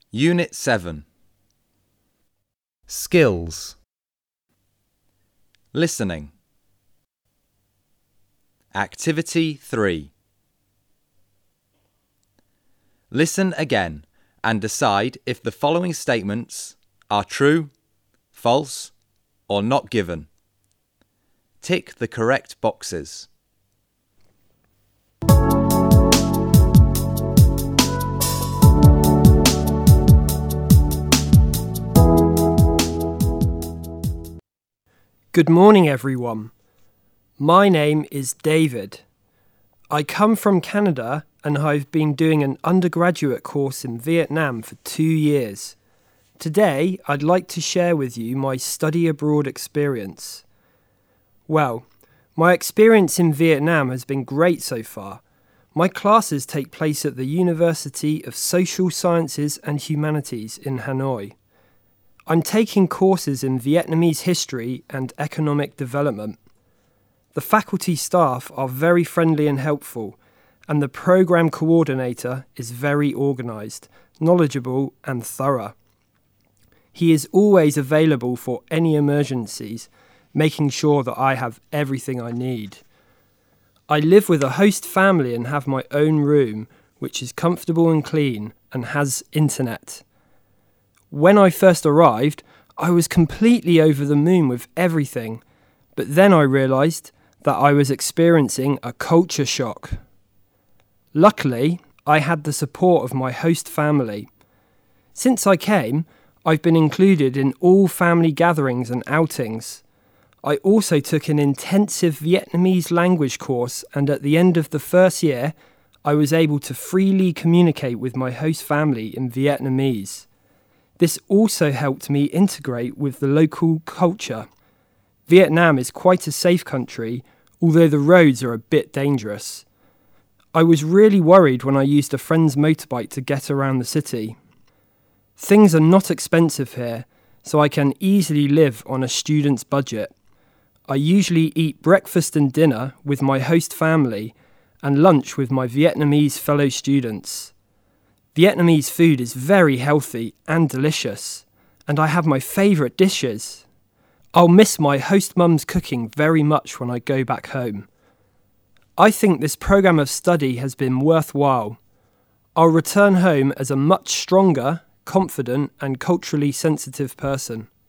Unit 7. Skills. Listening. Activity 3. Listen again and decide if the following statements are true, false, or not given. Tick the correct boxes. Good morning, everyone. My name is David. I come from Canada and I've been doing an undergraduate course in Vietnam for 2 years. Today, I'd like to share with you my study abroad experience. Well, my experience in Vietnam has been great so far. My classes take place at the University of Social Sciences and Humanities in Hanoi. I'm taking courses in Vietnamese history and economic development. The faculty staff are very friendly and helpful, and the program coordinator is very organised, knowledgeable and thorough. He is always available for any emergencies, making sure that I have everything I need. I live with a host family and have my own room, which is comfortable and clean and has internet. When I first arrived, I was completely over the moon with everything, but then I realised that I was experiencing a culture shock. Luckily, I had the support of my host family. Since I came, I've been included in all family gatherings and outings. I also took an intensive Vietnamese language course, and at the end of the first year, I was able to freely communicate with my host family in Vietnamese. This also helped me integrate with the local culture. Vietnam is quite a safe country, although the roads are a bit dangerous. I was really worried when I used a friend's motorbike to get around the city. Things are not expensive here, so I can easily live on a student's budget. I usually eat breakfast and dinner with my host family and lunch with my Vietnamese fellow students. Vietnamese food is very healthy and delicious, and I have my favourite dishes. I'll miss my host mum's cooking very much when I go back home. I think this programme of study has been worthwhile. I'll return home as a much stronger, confident and culturally sensitive person.